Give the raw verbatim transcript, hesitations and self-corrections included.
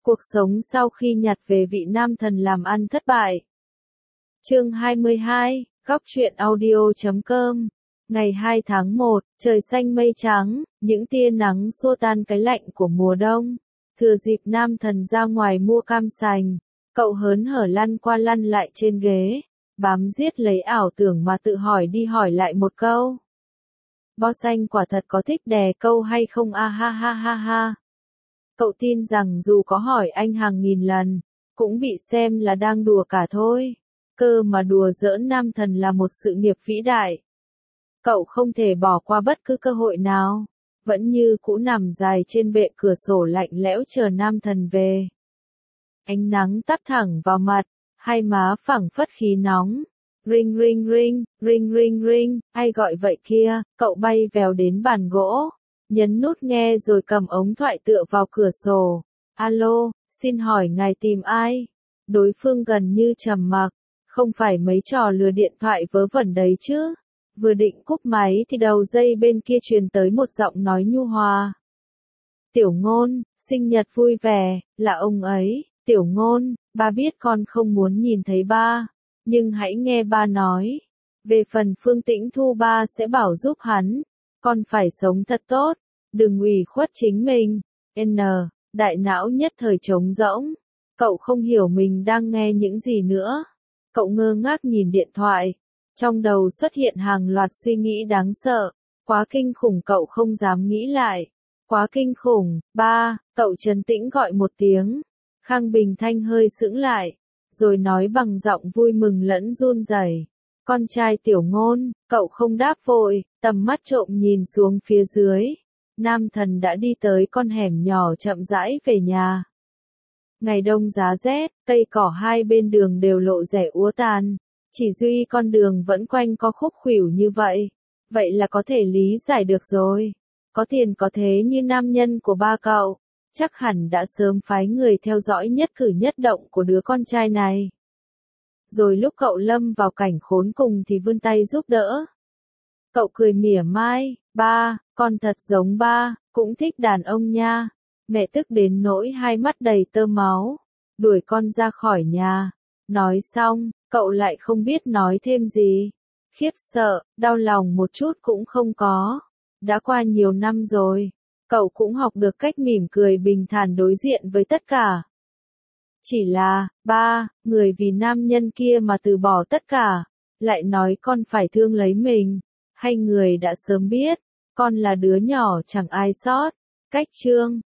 Cuộc sống sau khi nhặt về vị nam thần làm ăn thất bại. Chương hai mươi hai, góc truyện audio chấm com. Ngày hai tháng một, trời xanh mây trắng, những tia nắng xua tan cái lạnh của mùa đông. Thừa dịp nam thần ra ngoài mua cam sành, cậu hớn hở lăn qua lăn lại trên ghế, bám giết lấy ảo tưởng mà tự hỏi đi hỏi lại một câu. Boss anh quả thật có thích đè câu hay không a ha ha ha ha. Cậu tin rằng dù có hỏi anh hàng nghìn lần, cũng bị xem là đang đùa cả thôi. Cơ mà đùa giỡn nam thần là một sự nghiệp vĩ đại. Cậu không thể bỏ qua bất cứ cơ hội nào, vẫn như cũ nằm dài trên bệ cửa sổ lạnh lẽo chờ nam thần về. Ánh nắng tắt thẳng vào mặt, hai má phẳng phất khí nóng. Ring ring ring, ring ring ring, ai gọi vậy kia, cậu bay vèo đến bàn gỗ, nhấn nút nghe rồi cầm ống thoại tựa vào cửa sổ. Alo, xin hỏi ngài tìm ai? Đối phương gần như trầm mặc, không phải mấy trò lừa điện thoại vớ vẩn đấy chứ. Vừa định cúp máy thì đầu dây bên kia truyền tới một giọng nói nhu hòa. Tiểu Ngôn, sinh nhật vui vẻ, là ông ấy. Tiểu Ngôn, ba biết con không muốn nhìn thấy ba, nhưng hãy nghe ba nói. Về phần Phương Tĩnh Thu ba sẽ bảo giúp hắn, con phải sống thật tốt, đừng ủy khuất chính mình. N, đại não nhất thời trống rỗng, cậu không hiểu mình đang nghe những gì nữa. Cậu ngơ ngác nhìn điện thoại, trong đầu xuất hiện hàng loạt suy nghĩ đáng sợ, quá kinh khủng cậu không dám nghĩ lại. Quá kinh khủng, ba, cậu trấn tĩnh gọi một tiếng. Khang Bình Thanh hơi sững lại, rồi nói bằng giọng vui mừng lẫn run rẩy. Con trai Tiểu Ngôn, cậu không đáp vội, tầm mắt trộm nhìn xuống phía dưới. Nam thần đã đi tới con hẻm nhỏ chậm rãi về nhà. Ngày đông giá rét, cây cỏ hai bên đường đều lộ rẻ úa tàn. Chỉ duy con đường vẫn quanh co khúc khuỷu như vậy. Vậy là có thể lý giải được rồi. Có tiền có thế như nam nhân của ba cậu, chắc hẳn đã sớm phái người theo dõi nhất cử nhất động của đứa con trai này. Rồi lúc cậu lâm vào cảnh khốn cùng thì vươn tay giúp đỡ. Cậu cười mỉa mai, ba, con thật giống ba, cũng thích đàn ông nha. Mẹ tức đến nỗi hai mắt đầy tơ máu, đuổi con ra khỏi nhà. Nói xong, cậu lại không biết nói thêm gì. Khiếp sợ, đau lòng một chút cũng không có. Đã qua nhiều năm rồi, cậu cũng học được cách mỉm cười bình thản đối diện với tất cả. Chỉ là, ba, người vì nam nhân kia mà từ bỏ tất cả, lại nói con phải thương lấy mình, hay người đã sớm biết, con là đứa nhỏ chẳng ai sót. Cách chương,